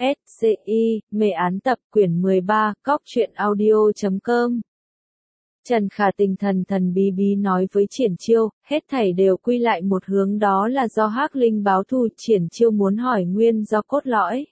SCI, mê án tập quyển 13, Cóc truyện audio.com. Trần Khả Tình thần thần bí bí nói với Triển Chiêu, hết thảy đều quy lại một hướng, đó là do Hắc Linh báo thù. Triển Chiêu muốn hỏi nguyên do cốt lõi.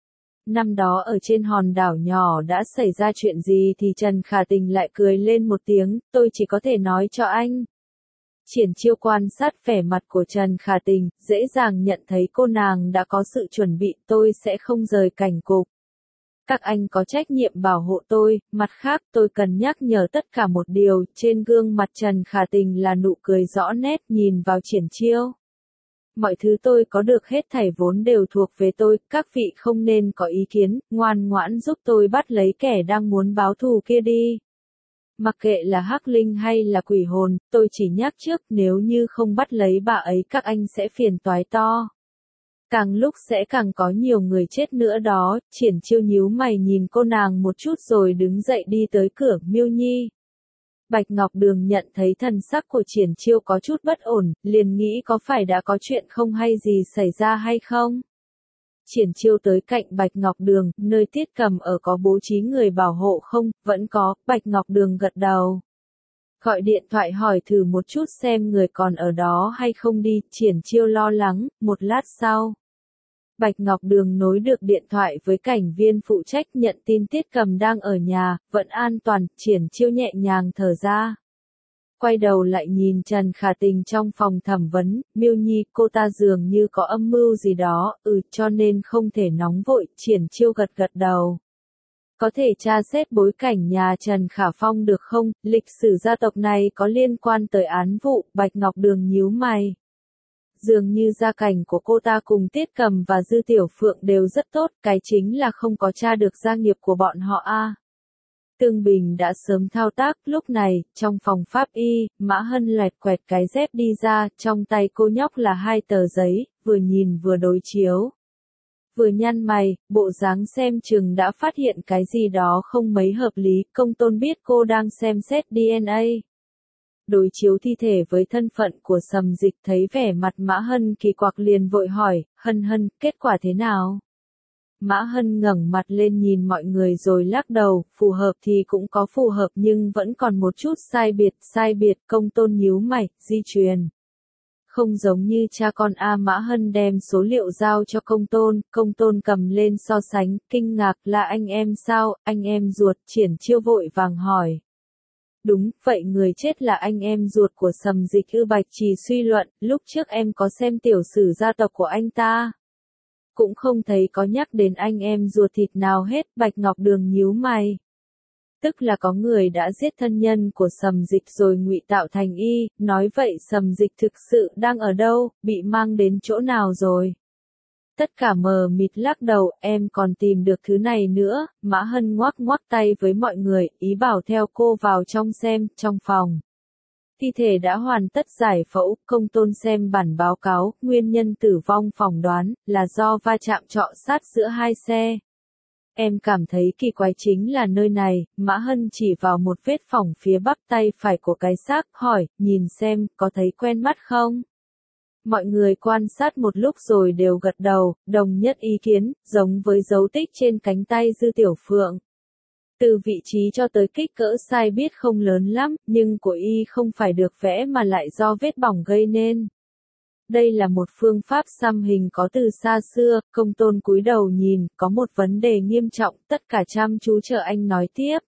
Năm đó ở trên hòn đảo nhỏ đã xảy ra chuyện gì thì Trần Khả Tình lại cười lên một tiếng, tôi chỉ có thể nói cho anh. Triển Chiêu quan sát vẻ mặt của Trần Khả Tình, dễ dàng nhận thấy cô nàng đã có sự chuẩn bị. Tôi sẽ không rời cảnh cục. Các anh có trách nhiệm bảo hộ tôi, mặt khác tôi cần nhắc nhở tất cả một điều. Trên gương mặt Trần Khả Tình là nụ cười rõ nét, nhìn vào Triển Chiêu. Mọi thứ tôi có được hết thảy vốn đều thuộc về tôi, các vị không nên có ý kiến, ngoan ngoãn giúp tôi bắt lấy kẻ đang muốn báo thù kia đi. Mặc kệ là Hắc Linh hay là quỷ hồn, tôi chỉ nhắc trước, nếu như không bắt lấy bà ấy các anh sẽ phiền toái to. Càng lúc sẽ càng có nhiều người chết nữa đó. Triển Chiêu nhíu mày nhìn cô nàng một chút rồi đứng dậy đi tới cửa. Miêu Nhi. Bạch Ngọc Đường nhận thấy thần sắc của Triển Chiêu có chút bất ổn, liền nghĩ có phải đã có chuyện không hay gì xảy ra hay không. Triển Chiêu tới cạnh Bạch Ngọc Đường, nơi Tiết Cầm ở có bố trí người bảo hộ không? Vẫn có. Bạch Ngọc Đường gật đầu. Gọi điện thoại hỏi thử một chút xem người còn ở đó hay không đi. Triển Chiêu lo lắng. Một lát sau, Bạch Ngọc Đường nối được điện thoại với cảnh viên phụ trách, nhận tin Tiết Cầm đang ở nhà, vẫn an toàn. Triển Chiêu nhẹ nhàng thở ra. Quay đầu lại nhìn Trần Khả Tình trong phòng thẩm vấn. Miêu Nhi, cô ta dường như có âm mưu gì đó, cho nên không thể nóng vội. Triển Chiêu gật gật đầu. Có thể tra xét bối cảnh nhà Trần Khả Phong được không? Lịch sử gia tộc này có liên quan tới án vụ. Bạch Ngọc Đường nhíu mày. Dường như gia cảnh của cô ta cùng Tiết Cầm và Dư Tiểu Phượng đều rất tốt, cái chính là không có tra được gia nghiệp của bọn họ a. Tương Bình đã sớm thao tác. Lúc này, trong phòng pháp y, Mã Hân loẹt quẹt cái dép đi ra, trong tay cô nhóc là 2 tờ giấy, vừa nhìn vừa đối chiếu. Vừa nhăn mày, bộ dáng xem chừng đã phát hiện cái gì đó không mấy hợp lý. Công tôn biết cô đang xem xét DNA. Đối chiếu thi thể với thân phận của Sầm Dịch, thấy vẻ mặt Mã Hân kỳ quặc liền vội hỏi, Hân Hân, kết quả thế nào? Mã Hân ngẩng mặt lên nhìn mọi người rồi lắc đầu, phù hợp thì cũng có phù hợp nhưng vẫn còn một chút sai biệt. Công tôn nhíu mày, di truyền. Không giống như cha con A. Mã Hân đem số liệu giao cho công tôn cầm lên so sánh, kinh ngạc, là anh em sao? Anh em ruột? Triển Chiêu vội vàng hỏi. Đúng, vậy người chết là anh em ruột của Sầm Dịch ư? Bạch Trì suy luận, lúc trước em có xem tiểu sử gia tộc của anh ta. Cũng không thấy có nhắc đến anh em ruột thịt nào hết. Bạch Ngọc Đường nhíu mày. Tức là có người đã giết thân nhân của Sầm Dịch rồi ngụy tạo thành y, nói vậy Sầm Dịch thực sự đang ở đâu, bị mang đến chỗ nào rồi? Tất cả mờ mịt lắc đầu, em còn tìm được thứ này nữa. Mã Hân ngoắc ngoắc tay với mọi người, ý bảo theo cô vào trong xem. Trong phòng, thi thể đã hoàn tất giải phẫu. Công tôn xem bản báo cáo, nguyên nhân tử vong phỏng đoán là do va chạm trọ sát giữa hai xe. Em cảm thấy kỳ quái chính là nơi này. Mã Hân chỉ vào một vết phỏng phía bắp tay phải của cái xác, hỏi, nhìn xem, có thấy quen mắt không? Mọi người quan sát một lúc rồi đều gật đầu, đồng nhất ý kiến, giống với dấu tích trên cánh tay Dư Tiểu Phượng. Từ vị trí cho tới kích cỡ sai biết không lớn lắm, nhưng của y không phải được vẽ mà lại do vết bỏng gây nên. Đây là một phương pháp xăm hình có từ xa xưa. Công tôn cúi đầu nhìn, có một vấn đề nghiêm trọng, tất cả chăm chú chờ anh nói tiếp.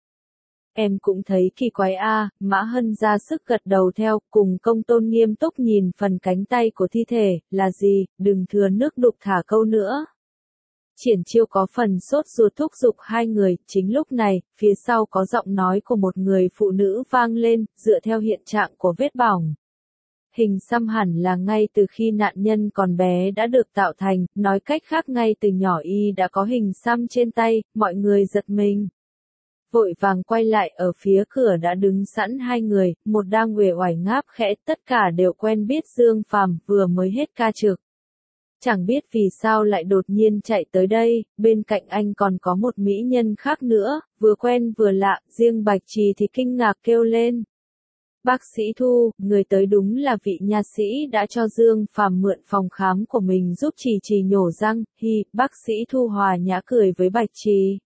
Em cũng thấy kỳ quái a. Mã Hân ra sức gật đầu theo, cùng công tôn nghiêm túc nhìn phần cánh tay của thi thể, là gì, đừng thừa nước đục thả câu nữa. Triển Chiêu có phần sốt ruột thúc giục hai người. Chính lúc này, phía sau có giọng nói của một người phụ nữ vang lên, dựa theo hiện trạng của vết bỏng. Hình xăm hẳn là ngay từ khi nạn nhân còn bé đã được tạo thành, nói cách khác ngay từ nhỏ y đã có hình xăm trên tay. Mọi người giật mình. Vội vàng quay lại, ở phía cửa đã đứng sẵn hai người, một đang uể oải ngáp khẽ, tất cả đều quen biết Dương Phàm, vừa mới hết ca trực. Chẳng biết vì sao lại đột nhiên chạy tới đây, bên cạnh anh còn có một mỹ nhân khác nữa, vừa quen vừa lạ. Riêng Bạch Trì thì kinh ngạc kêu lên. Bác sĩ Thu, người tới đúng là vị nha sĩ đã cho Dương Phàm mượn phòng khám của mình giúp Trì Trì nhổ răng, bác sĩ Thu hòa nhã cười với Bạch Trì.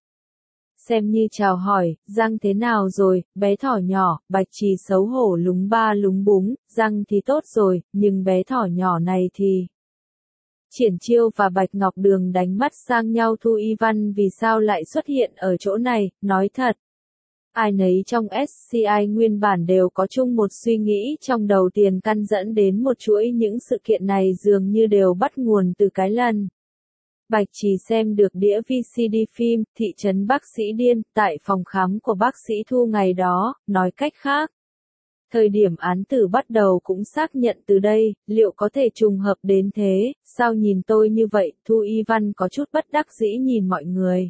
Xem như chào hỏi, răng thế nào rồi, bé thỏ nhỏ, Bạch Trì xấu hổ lúng ba lúng búng, răng thì tốt rồi, nhưng bé thỏ nhỏ này thì... Triển Chiêu và Bạch Ngọc Đường đánh mắt sang nhau. Thu Y Văn vì sao lại xuất hiện ở chỗ này, nói thật. Ai nấy trong SCI nguyên bản đều có chung một suy nghĩ trong đầu, tiền căn dẫn đến một chuỗi những sự kiện này dường như đều bắt nguồn từ cái lần. Bạch Trì xem được đĩa VCD phim Thị trấn Bác sĩ điên tại phòng khám của bác sĩ Thu ngày đó, nói cách khác. Thời điểm án tử bắt đầu cũng xác nhận từ đây, liệu có thể trùng hợp đến thế, sao nhìn tôi như vậy, Thu Y Văn có chút bất đắc dĩ nhìn mọi người.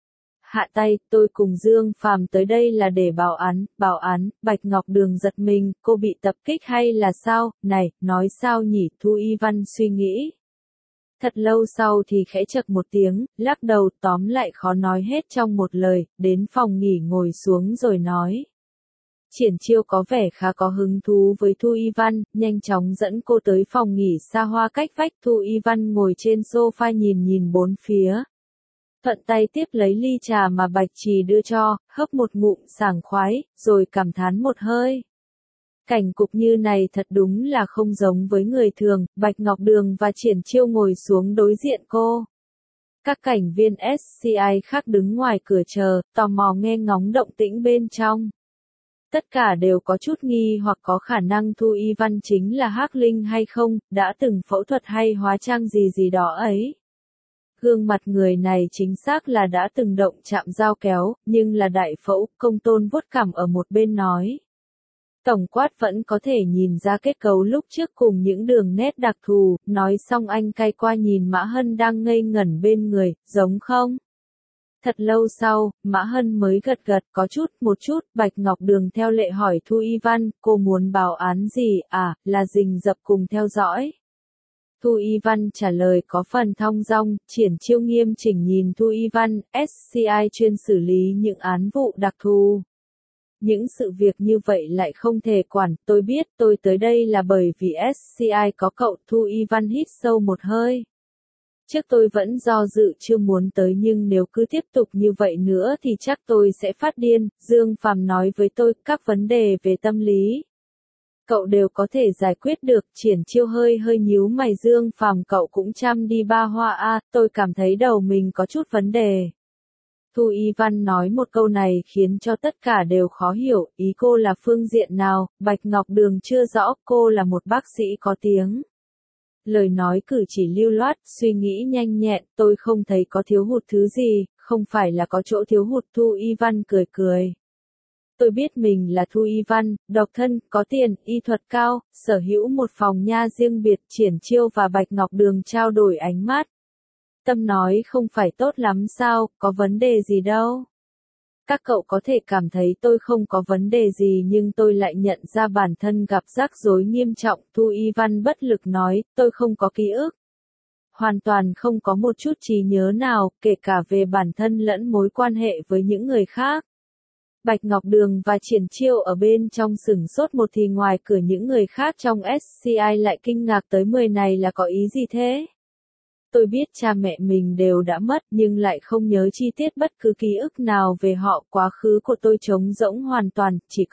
Hạ tay, tôi cùng Dương Phàm tới đây là để bảo án, Bạch Ngọc Đường giật mình, cô bị tập kích hay là sao, này, nói sao nhỉ, Thu Y Văn suy nghĩ. Thật lâu sau thì khẽ chậc một tiếng, lắc đầu, tóm lại khó nói hết trong một lời, đến phòng nghỉ ngồi xuống rồi nói. Triển Chiêu có vẻ khá có hứng thú với Thu Y Văn, nhanh chóng dẫn cô tới phòng nghỉ xa hoa cách vách. Thu Y Văn ngồi trên sofa nhìn bốn phía. Thuận tay tiếp lấy ly trà mà Bạch Trì đưa cho, hớp một ngụm sảng khoái, rồi cảm thán một hơi. Cảnh cục như này thật đúng là không giống với người thường. Bạch Ngọc Đường và Triển Chiêu ngồi xuống đối diện cô. Các cảnh viên SCI khác đứng ngoài cửa chờ, tò mò nghe ngóng động tĩnh bên trong. Tất cả đều có chút nghi hoặc có khả năng Thu Y Văn chính là Hắc Linh hay không, đã từng phẫu thuật hay hóa trang gì đó ấy. Gương mặt người này chính xác là đã từng động chạm dao kéo, nhưng là đại phẫu. Công Tôn vuốt cằm ở một bên nói. Tổng quát vẫn có thể nhìn ra kết cấu lúc trước cùng những đường nét đặc thù, nói xong anh cay qua nhìn Mã Hân đang ngây ngẩn bên người, giống không? Thật lâu sau, Mã Hân mới gật có một chút, Bạch Ngọc Đường theo lệ hỏi Thu Y Văn, cô muốn báo án gì, là rình rập cùng theo dõi. Thu Y Văn trả lời có phần thong dong. Triển Chiêu nghiêm chỉnh nhìn Thu Y Văn, SCI chuyên xử lý những án vụ đặc thù. Những sự việc như vậy lại không thể quản, tôi biết tôi tới đây là bởi vì SCI có cậu. Thu Y Văn hít sâu một hơi. Trước tôi vẫn do dự chưa muốn tới, nhưng nếu cứ tiếp tục như vậy nữa thì chắc tôi sẽ phát điên. Dương Phàm nói với tôi, các vấn đề về tâm lý cậu đều có thể giải quyết được. Triển Chiêu hơi nhíu mày. Dương Phàm cậu cũng chăm đi ba hoa tôi cảm thấy đầu mình có chút vấn đề. Thu Y Văn nói một câu này khiến cho tất cả đều khó hiểu, ý cô là phương diện nào. Bạch Ngọc Đường chưa rõ, cô là một bác sĩ có tiếng. Lời nói cử chỉ lưu loát, suy nghĩ nhanh nhẹn, tôi không thấy có thiếu hụt thứ gì, không phải là có chỗ thiếu hụt. Thu Y Văn cười. Tôi biết mình là Thu Y Văn, độc thân, có tiền, y thuật cao, sở hữu một phòng nha riêng biệt. Triển Chiêu và Bạch Ngọc Đường trao đổi ánh mắt. Tâm nói không phải tốt lắm sao, có vấn đề gì đâu. Các cậu có thể cảm thấy tôi không có vấn đề gì, nhưng tôi lại nhận ra bản thân gặp rắc rối nghiêm trọng. Thu Y Văn bất lực nói, tôi không có ký ức. Hoàn toàn không có một chút trí nhớ nào, kể cả về bản thân lẫn mối quan hệ với những người khác. Bạch Ngọc Đường và Triển Chiêu ở bên trong sửng sốt một thì ngoài cửa những người khác trong SCI lại kinh ngạc tới 10 này là có ý gì thế? Tôi biết cha mẹ mình đều đã mất nhưng lại không nhớ chi tiết bất cứ ký ức nào về họ. Quá khứ của tôi trống rỗng hoàn toàn, chỉ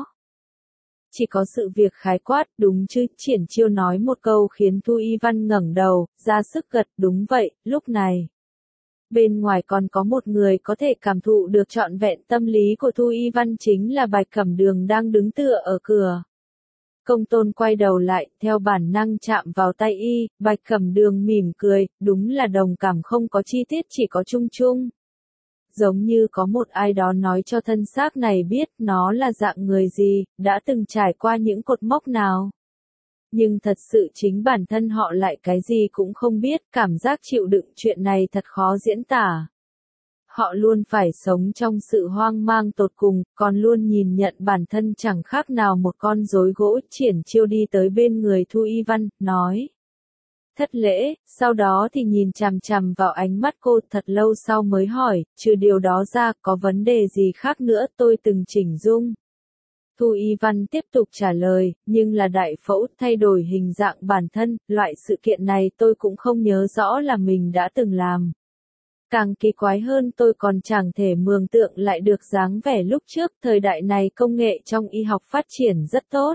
có sự việc khái quát, đúng chứ? Triển Chiêu nói một câu khiến Thu Y Văn ngẩng đầu, ra sức gật, đúng vậy. Lúc này, bên ngoài còn có một người có thể cảm thụ được trọn vẹn tâm lý của Thu Y Văn, chính là Bạch Cẩm Đường đang đứng tựa ở cửa. Công Tôn quay đầu lại, theo bản năng chạm vào tay y. Bạch Cẩm Đường mỉm cười, đúng là đồng cảm không có chi tiết, chỉ có chung chung. Giống như có một ai đó nói cho thân xác này biết nó là dạng người gì, đã từng trải qua những cột mốc nào. Nhưng thật sự chính bản thân họ lại cái gì cũng không biết, cảm giác chịu đựng chuyện này thật khó diễn tả. Họ luôn phải sống trong sự hoang mang tột cùng, còn luôn nhìn nhận bản thân chẳng khác nào một con rối gỗ. Triển Chiêu đi tới bên người Thu Y Văn, nói. Thất lễ, sau đó thì nhìn chằm chằm vào ánh mắt cô thật lâu sau mới hỏi, trừ điều đó ra, có vấn đề gì khác nữa? Tôi từng chỉnh dung Thu Y Văn tiếp tục trả lời, nhưng là đại phẫu thay đổi hình dạng bản thân, loại sự kiện này tôi cũng không nhớ rõ là mình đã từng làm. Càng kỳ quái hơn tôi còn chẳng thể mường tượng lại được dáng vẻ lúc trước, thời đại này công nghệ trong y học phát triển rất tốt.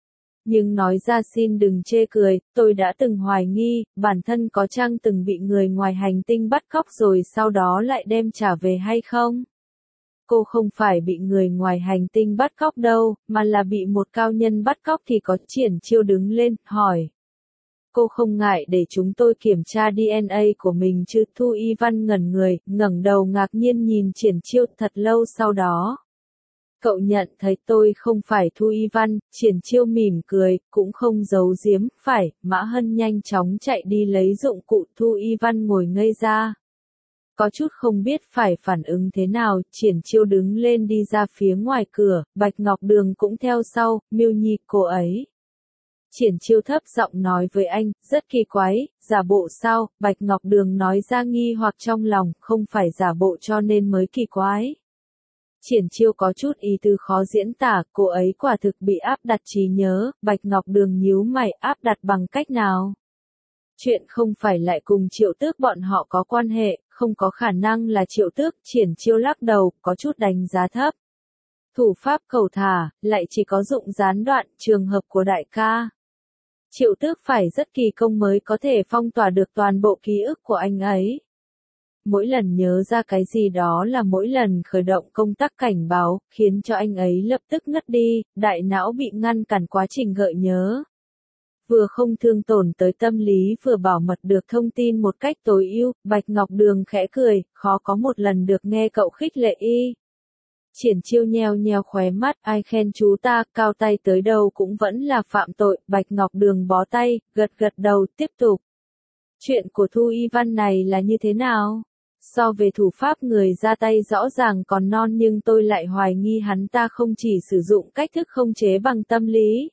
Nhưng nói ra xin đừng chê cười, tôi đã từng hoài nghi, bản thân có chăng từng bị người ngoài hành tinh bắt cóc rồi sau đó lại đem trả về hay không? Cô không phải bị người ngoài hành tinh bắt cóc đâu, mà là bị một cao nhân bắt cóc thì có. Triển Chiêu đứng lên, hỏi. Cô không ngại để chúng tôi kiểm tra DNA của mình chứ? Thu Y Văn ngẩn người, ngẩng đầu ngạc nhiên nhìn Triển Chiêu thật lâu sau đó. Cậu nhận thấy tôi không phải Thu Y Văn? Triển Chiêu mỉm cười, cũng không giấu giếm, phải. Mã Hân nhanh chóng chạy đi lấy dụng cụ. Thu Y Văn ngồi ngây ra. Có chút không biết phải phản ứng thế nào, Triển Chiêu đứng lên đi ra phía ngoài cửa, Bạch Ngọc Đường cũng theo sau, Miêu Nhi cô ấy. Triển Chiêu thấp giọng nói với anh, rất kỳ quái, giả bộ sao? Bạch Ngọc Đường nói ra nghi hoặc trong lòng, không phải giả bộ cho nên mới kỳ quái. Triển Chiêu có chút ý tứ khó diễn tả, cô ấy quả thực bị áp đặt trí nhớ. Bạch Ngọc Đường nhíu mày, áp đặt bằng cách nào? Chuyện không phải lại cùng Triệu Tước bọn họ có quan hệ, không có khả năng là Triệu Tước. Triển Chiêu lắc đầu, có chút đánh giá thấp. Thủ pháp cầu thả, lại chỉ có dụng gián đoạn, trường hợp của đại ca. Triệu Tước phải rất kỳ công mới có thể phong tỏa được toàn bộ ký ức của anh ấy. Mỗi lần nhớ ra cái gì đó là mỗi lần khởi động công tắc cảnh báo, khiến cho anh ấy lập tức ngất đi, đại não bị ngăn cản quá trình gợi nhớ. Vừa không thương tổn tới tâm lý vừa bảo mật được thông tin một cách tối ưu. Bạch Ngọc Đường khẽ cười, khó có một lần được nghe cậu khích lệ y. Triển Chiêu nheo nheo khóe mắt, ai khen chú ta, cao tay tới đâu cũng vẫn là phạm tội. Bạch Ngọc Đường bó tay, gật gật đầu, tiếp tục. Chuyện của Thu Y Văn này là như thế nào? So về thủ pháp người ra tay rõ ràng còn non nhưng tôi lại hoài nghi hắn ta không chỉ sử dụng cách thức không chế bằng tâm lý.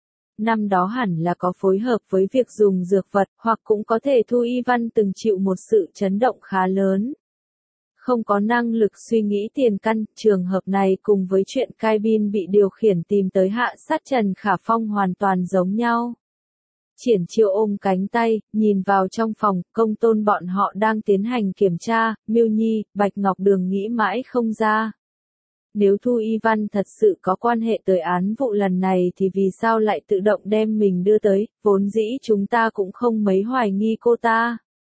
Năm đó hẳn là có phối hợp với việc dùng dược vật, hoặc cũng có thể Thu Y Văn từng chịu một sự chấn động khá lớn. Không có năng lực suy nghĩ tiền căn, trường hợp này cùng với chuyện cabin bị điều khiển tìm tới hạ sát Trần Khả Phong hoàn toàn giống nhau. Triển Chiêu ôm cánh tay, nhìn vào trong phòng, Công Tôn bọn họ đang tiến hành kiểm tra. Miêu Nhi, Bạch Ngọc Đường nghĩ mãi không ra. Nếu Thu Y Văn thật sự có quan hệ tới án vụ lần này thì vì sao lại tự động đem mình đưa tới, vốn dĩ chúng ta cũng không mấy hoài nghi cô ta.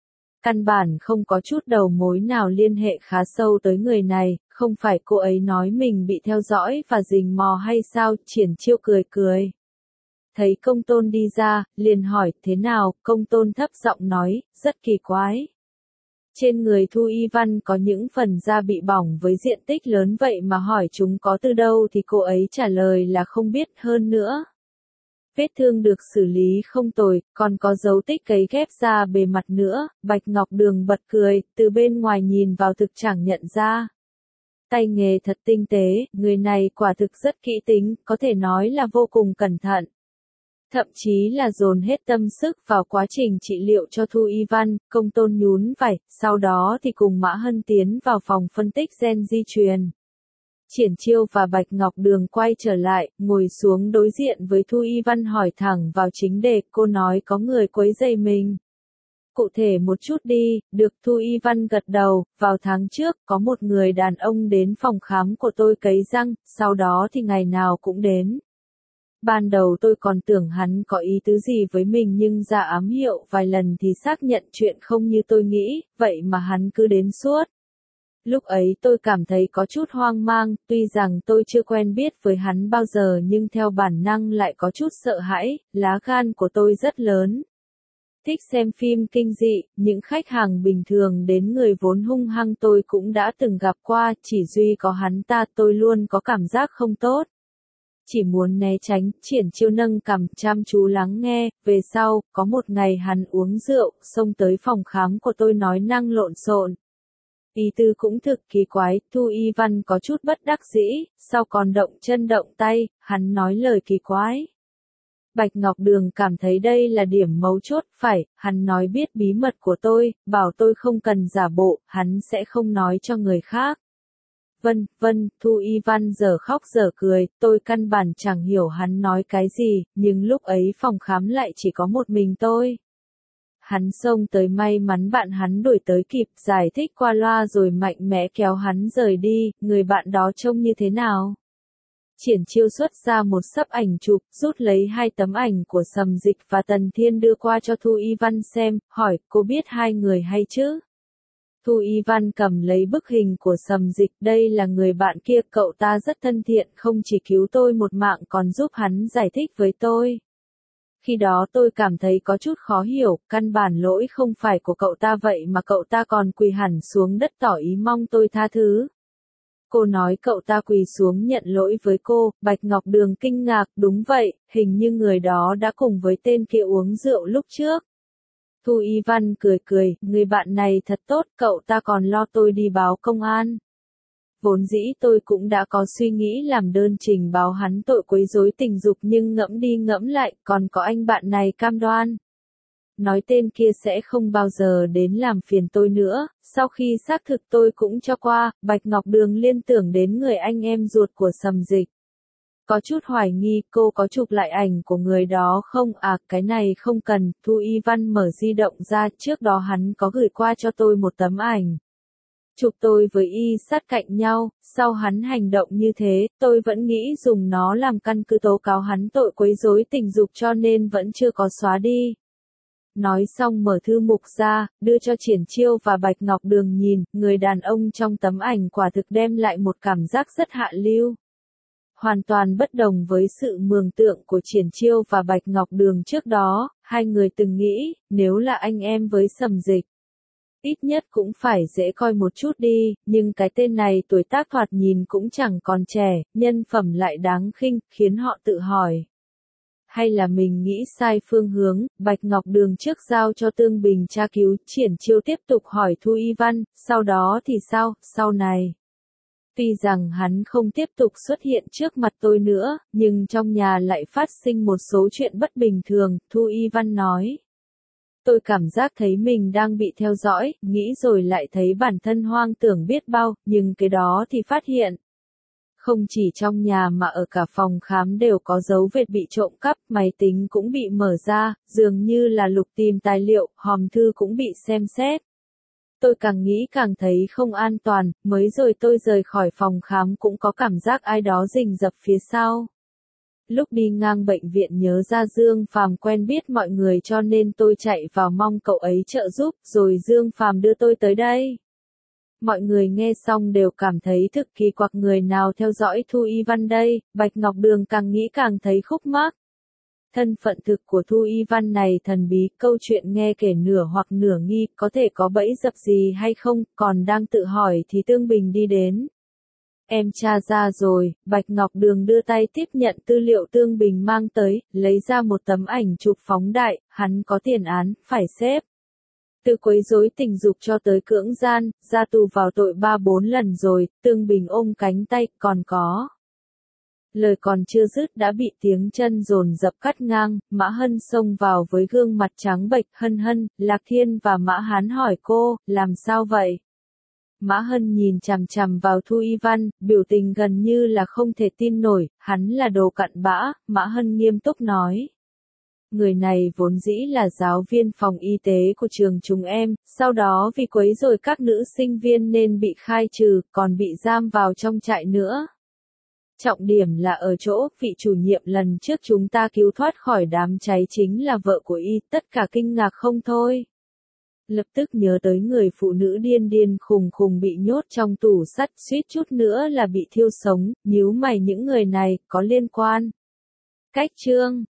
Căn bản không có chút đầu mối nào liên hệ khá sâu tới người này, không phải cô ấy nói mình bị theo dõi và rình mò hay sao? Triển Chiêu cười cười. Thấy Công Tôn đi ra, liền hỏi, thế nào? Công Tôn thấp giọng nói, rất kỳ quái. Trên người Thu Y Văn có những phần da bị bỏng với diện tích lớn vậy mà hỏi chúng có từ đâu thì cô ấy trả lời là không biết. Hơn nữa. Vết thương được xử lý không tồi, còn có dấu tích cấy ghép da bề mặt nữa. Bạch Ngọc Đường bật cười, từ bên ngoài nhìn vào thực chẳng nhận ra. Tay nghề thật tinh tế, người này quả thực rất kỹ tính, có thể nói là vô cùng cẩn thận. Thậm chí là dồn hết tâm sức vào quá trình trị liệu cho Thu Y Văn. Công Tôn nhún vai, sau đó thì cùng Mã Hân tiến vào phòng phân tích gen di truyền. Triển Chiêu và Bạch Ngọc Đường quay trở lại, ngồi xuống đối diện với Thu Y Văn hỏi thẳng vào chính đề. Cô nói có người quấy rầy mình. Cụ thể một chút đi. Được. Thu Y Văn gật đầu. Vào tháng trước, có một người đàn ông đến phòng khám của tôi cấy răng, sau đó thì ngày nào cũng đến. Ban đầu tôi còn tưởng hắn có ý tứ gì với mình nhưng ra ám hiệu vài lần thì xác nhận chuyện không như tôi nghĩ, vậy mà hắn cứ đến suốt. Lúc ấy tôi cảm thấy có chút hoang mang, tuy rằng tôi chưa quen biết với hắn bao giờ nhưng theo bản năng lại có chút sợ hãi. Lá gan của tôi rất lớn. Thích xem phim kinh dị, những khách hàng bình thường đến người vốn hung hăng tôi cũng đã từng gặp qua, chỉ duy có hắn ta tôi luôn có cảm giác không tốt. Chỉ muốn né tránh. Triển Chiêu nâng cằm chăm chú lắng nghe. Về sau, có một ngày hắn uống rượu, xông tới phòng khám của tôi nói năng lộn xộn. Ý tư cũng thực kỳ quái. Thu Y Văn có chút bất đắc dĩ, sau còn động chân động tay, hắn nói lời kỳ quái. Bạch Ngọc Đường cảm thấy đây là điểm mấu chốt, phải, hắn nói biết bí mật của tôi, bảo tôi không cần giả bộ, hắn sẽ không nói cho người khác. Vân, Thu Y Văn giờ khóc giờ cười, tôi căn bản chẳng hiểu hắn nói cái gì, nhưng lúc ấy phòng khám lại chỉ có một mình tôi. Hắn xông tới may mắn bạn hắn đuổi tới kịp giải thích qua loa rồi mạnh mẽ kéo hắn rời đi, người bạn đó trông như thế nào? Triển Chiêu xuất ra một xấp ảnh chụp, rút lấy 2 tấm ảnh của Sầm Dịch và Tần Thiên đưa qua cho Thu Y Văn xem, hỏi, cô biết 2 người hay chứ? Thu Y Văn cầm lấy bức hình của Sầm Dịch, đây là người bạn kia, cậu ta rất thân thiện, không chỉ cứu tôi một mạng còn giúp hắn giải thích với tôi. Khi đó tôi cảm thấy có chút khó hiểu, căn bản lỗi không phải của cậu ta vậy mà cậu ta còn quỳ hẳn xuống đất tỏ ý mong tôi tha thứ. Cô nói cậu ta quỳ xuống nhận lỗi với cô, Bạch Ngọc Đường kinh ngạc, đúng vậy, hình như người đó đã cùng với tên kia uống rượu lúc trước. Thu Y Văn cười, người bạn này thật tốt, cậu ta còn lo tôi đi báo công an. Vốn dĩ tôi cũng đã có suy nghĩ làm đơn trình báo hắn tội quấy rối tình dục nhưng ngẫm đi ngẫm lại, còn có anh bạn này cam đoan. Nói tên kia sẽ không bao giờ đến làm phiền tôi nữa, sau khi xác thực tôi cũng cho qua, Bạch Ngọc Đường liên tưởng đến người anh em ruột của Sầm Dịch. Có chút hoài nghi, cô có chụp lại ảnh của người đó không? À, cái này không cần, Thu Y Văn mở di động ra, trước đó hắn có gửi qua cho tôi một tấm ảnh. Chụp tôi với y sát cạnh nhau, sau hắn hành động như thế, tôi vẫn nghĩ dùng nó làm căn cứ tố cáo hắn tội quấy rối tình dục cho nên vẫn chưa có xóa đi. Nói xong mở thư mục ra, đưa cho Triển Chiêu và Bạch Ngọc Đường nhìn, người đàn ông trong tấm ảnh quả thực đem lại một cảm giác rất hạ lưu. Hoàn toàn bất đồng với sự mường tượng của Triển Chiêu và Bạch Ngọc Đường trước đó, hai người từng nghĩ, nếu là anh em với Sầm Dịch, ít nhất cũng phải dễ coi một chút đi, nhưng cái tên này tuổi tác thoạt nhìn cũng chẳng còn trẻ, nhân phẩm lại đáng khinh, khiến họ tự hỏi. Hay là mình nghĩ sai phương hướng, Bạch Ngọc Đường trước giao cho Tương Bình tra cứu, Triển Chiêu tiếp tục hỏi Thu Y Văn, sau đó thì sao, sau này. Tuy rằng hắn không tiếp tục xuất hiện trước mặt tôi nữa, nhưng trong nhà lại phát sinh một số chuyện bất bình thường, Thu Y Văn nói. Tôi cảm giác thấy mình đang bị theo dõi, nghĩ rồi lại thấy bản thân hoang tưởng biết bao, nhưng cái đó thì phát hiện. Không chỉ trong nhà mà ở cả phòng khám đều có dấu vết bị trộm cắp, máy tính cũng bị mở ra, dường như là lục tìm tài liệu, hòm thư cũng bị xem xét. Tôi càng nghĩ càng thấy không an toàn, mới rồi tôi rời khỏi phòng khám cũng có cảm giác ai đó rình rập phía sau. Lúc đi ngang bệnh viện nhớ ra Dương Phàm quen biết mọi người cho nên tôi chạy vào mong cậu ấy trợ giúp, rồi Dương Phàm đưa tôi tới đây. Mọi người nghe xong đều cảm thấy thực kỳ quặc, người nào theo dõi Thu Y Văn đây, Bạch Ngọc Đường càng nghĩ càng thấy khúc mắc. Thân phận thực của Thu Y Văn này thần bí, câu chuyện nghe kể nửa hoặc nửa nghi, có thể có bẫy dập gì hay không, còn đang tự hỏi thì Tương Bình đi đến. Em tra ra rồi, Bạch Ngọc Đường đưa tay tiếp nhận tư liệu Tương Bình mang tới, lấy ra một tấm ảnh chụp phóng đại, hắn có tiền án, phải xếp. Từ quấy rối tình dục cho tới cưỡng gian, ra tù vào tội 3-4 lần rồi, Tương Bình ôm cánh tay, còn có. Lời còn chưa dứt đã bị tiếng chân dồn dập cắt ngang, Mã Hân xông vào với gương mặt trắng bệch, Hân, Lạc Thiên và Mã Hán hỏi cô, làm sao vậy? Mã Hân nhìn chằm chằm vào Thu Y Văn, biểu tình gần như là không thể tin nổi, hắn là đồ cặn bã, Mã Hân nghiêm túc nói. Người này vốn dĩ là giáo viên phòng y tế của trường chúng em, sau đó vì quấy rối các nữ sinh viên nên bị khai trừ, còn bị giam vào trong trại nữa. Trọng điểm là ở chỗ, vị chủ nhiệm lần trước chúng ta cứu thoát khỏi đám cháy chính là vợ của y, tất cả kinh ngạc không thôi. Lập tức nhớ tới người phụ nữ điên khùng bị nhốt trong tủ sắt, suýt chút nữa là bị thiêu sống, nhíu mày, những người này có liên quan. Cách chương